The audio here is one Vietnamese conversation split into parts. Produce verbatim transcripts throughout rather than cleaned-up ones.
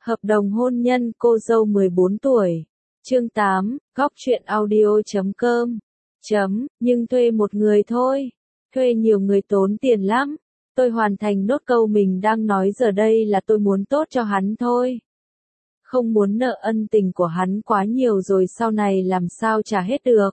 Hợp đồng hôn nhân cô dâu mười bốn tuổi. Chương tám, góc truyện audio chấm com. Chấm, nhưng thuê một người thôi. Thuê nhiều người tốn tiền lắm. Tôi hoàn thành nốt câu mình đang nói giờ đây là tôi muốn tốt cho hắn thôi. Không muốn nợ ân tình của hắn quá nhiều rồi sau này làm sao trả hết được.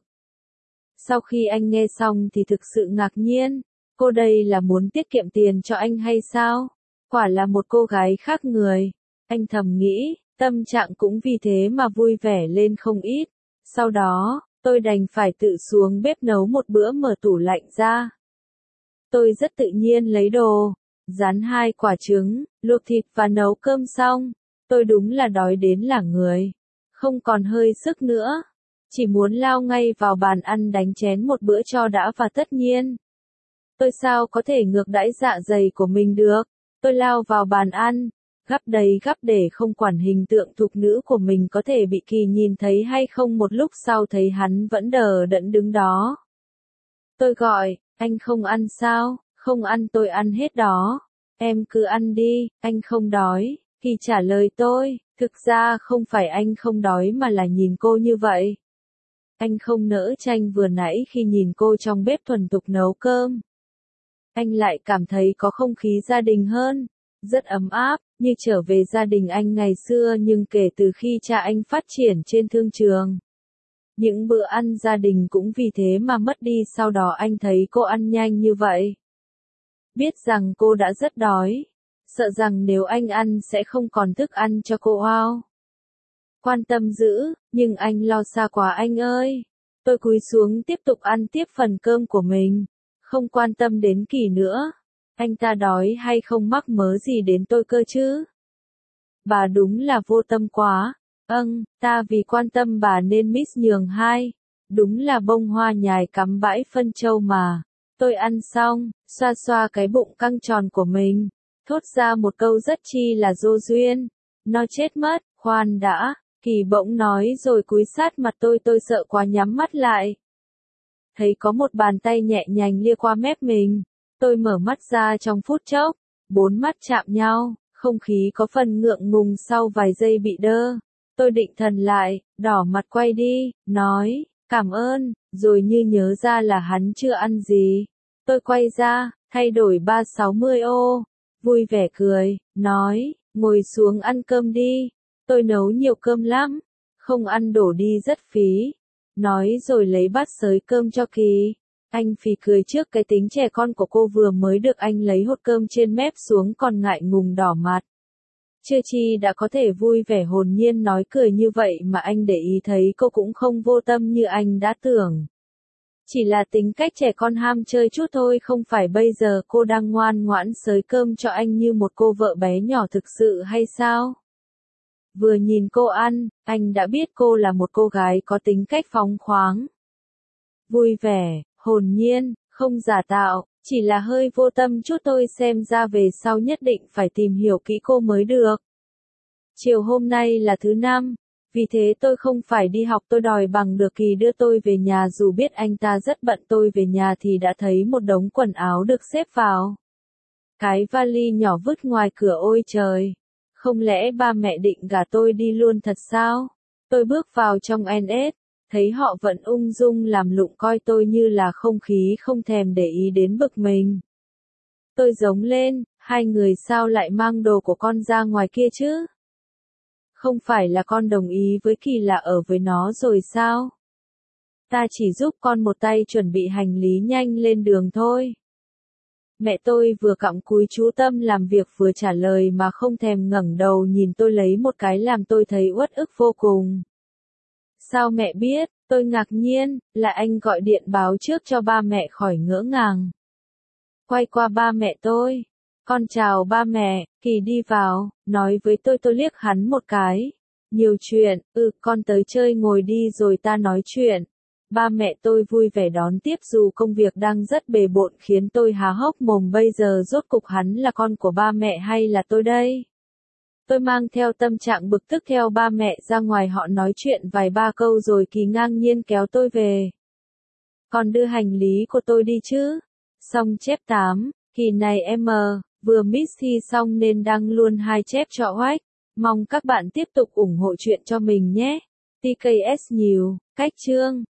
Sau khi anh nghe xong thì thực sự ngạc nhiên. Cô đây là muốn tiết kiệm tiền cho anh hay sao? Quả là một cô gái khác người. Anh thầm nghĩ, tâm trạng cũng vì thế mà vui vẻ lên không ít. Sau đó, tôi đành phải tự xuống bếp nấu một bữa mở tủ lạnh ra. Tôi rất tự nhiên lấy đồ, rán hai quả trứng, luộc thịt và nấu cơm xong. Tôi đúng là đói đến lả người. Không còn hơi sức nữa. Chỉ muốn lao ngay vào bàn ăn đánh chén một bữa cho đã và tất nhiên. Tôi sao có thể ngược đãi dạ dày của mình được. Tôi lao vào bàn ăn. Gắp đầy gắp để không quản hình tượng thục nữ của mình có thể bị Kỳ nhìn thấy hay không. Một lúc sau thấy hắn vẫn đờ đẫn đứng đó. Tôi gọi, anh không ăn sao? Không ăn tôi ăn hết đó. Em cứ ăn đi, anh không đói. Kỳ trả lời tôi, thực ra không phải anh không đói mà là nhìn cô như vậy. Anh không nỡ tranh vừa nãy khi nhìn cô trong bếp thuần thục nấu cơm. Anh lại cảm thấy có không khí gia đình hơn. Rất ấm áp, như trở về gia đình anh ngày xưa nhưng kể từ khi cha anh phát triển trên thương trường. Những bữa ăn gia đình cũng vì thế mà mất đi sau đó anh thấy cô ăn nhanh như vậy. Biết rằng cô đã rất đói. Sợ rằng nếu anh ăn sẽ không còn thức ăn cho cô ao. Quan tâm dữ, nhưng anh lo xa quá anh ơi. Tôi cúi xuống tiếp tục ăn tiếp phần cơm của mình. Không quan tâm đến Kỳ nữa. Anh ta đói hay không mắc mớ gì đến tôi cơ chứ? Bà đúng là vô tâm quá. Âng, ta vì quan tâm bà nên miss nhường hai. Đúng là bông hoa nhài cắm bãi phân châu mà. Tôi ăn xong, xoa xoa cái bụng căng tròn của mình. Thốt ra một câu rất chi là vô duyên. Nó chết mất, khoan đã. Kỳ bỗng nói rồi cúi sát mặt tôi tôi sợ quá nhắm mắt lại. Thấy có một bàn tay nhẹ nhàng lia qua mép mình. Tôi mở mắt ra trong phút chốc. Bốn mắt chạm nhau, không khí có phần ngượng ngùng sau vài giây bị đơ. Tôi định thần lại, đỏ mặt quay đi, nói, cảm ơn, rồi như nhớ ra là hắn chưa ăn gì. Tôi quay ra, thay đổi ba trăm sáu mươi ô, vui vẻ cười, nói, ngồi xuống ăn cơm đi. Tôi nấu nhiều cơm lắm, không ăn đổ đi rất phí. Nói rồi lấy bát xới cơm cho Kỳ. Anh phì cười trước cái tính trẻ con của cô vừa mới được anh lấy hột cơm trên mép xuống còn ngại ngùng đỏ mặt. Chưa chi đã có thể vui vẻ hồn nhiên nói cười như vậy mà anh để ý thấy cô cũng không vô tâm như anh đã tưởng. Chỉ là tính cách trẻ con ham chơi chút thôi không phải bây giờ cô đang ngoan ngoãn xới cơm cho anh như một cô vợ bé nhỏ thực sự hay sao? Vừa nhìn cô ăn, anh đã biết cô là một cô gái có tính cách phóng khoáng. Vui vẻ, hồn nhiên, không giả tạo, chỉ là hơi vô tâm chút thôi xem ra về sau nhất định phải tìm hiểu kỹ cô mới được. Chiều hôm nay là thứ năm, vì thế tôi không phải đi học tôi đòi bằng được Kỳ đưa tôi về nhà dù biết anh ta rất bận tôi về nhà thì đã thấy một đống quần áo được xếp vào. Cái vali nhỏ vứt ngoài cửa ôi trời. Không lẽ ba mẹ định gả tôi đi luôn thật sao? Tôi bước vào trong en ét, thấy họ vẫn ung dung làm lụng coi tôi như là không khí không thèm để ý đến bực mình. Tôi giống lên, hai người sao lại mang đồ của con ra ngoài kia chứ? Không phải là con đồng ý với Kỳ là ở với nó rồi sao? Ta chỉ giúp con một tay chuẩn bị hành lý nhanh lên đường thôi. Mẹ tôi vừa cặm cúi chú tâm làm việc vừa trả lời mà không thèm ngẩng đầu nhìn tôi lấy một cái làm tôi thấy uất ức vô cùng. Sao mẹ biết? Tôi ngạc nhiên, là anh gọi điện báo trước cho ba mẹ khỏi ngỡ ngàng. Quay qua ba mẹ tôi. Con chào ba mẹ, Kỳ đi vào, nói với tôi tôi liếc hắn một cái. Nhiều chuyện, ừ con tới chơi ngồi đi rồi ta nói chuyện. Ba mẹ tôi vui vẻ đón tiếp dù công việc đang rất bề bộn khiến tôi há hốc mồm bây giờ rốt cục hắn là con của ba mẹ hay là tôi đây. Tôi mang theo tâm trạng bực tức theo ba mẹ ra ngoài họ nói chuyện vài ba câu rồi Kỳ ngang nhiên kéo tôi về. Còn đưa hành lý của tôi đi chứ. Xong chép tám, Kỳ này em mờ, vừa miss thi xong nên đăng luôn hai chép cho oách. Mong các bạn tiếp tục ủng hộ chuyện cho mình nhé. tê ca ét nhiều, cách chương.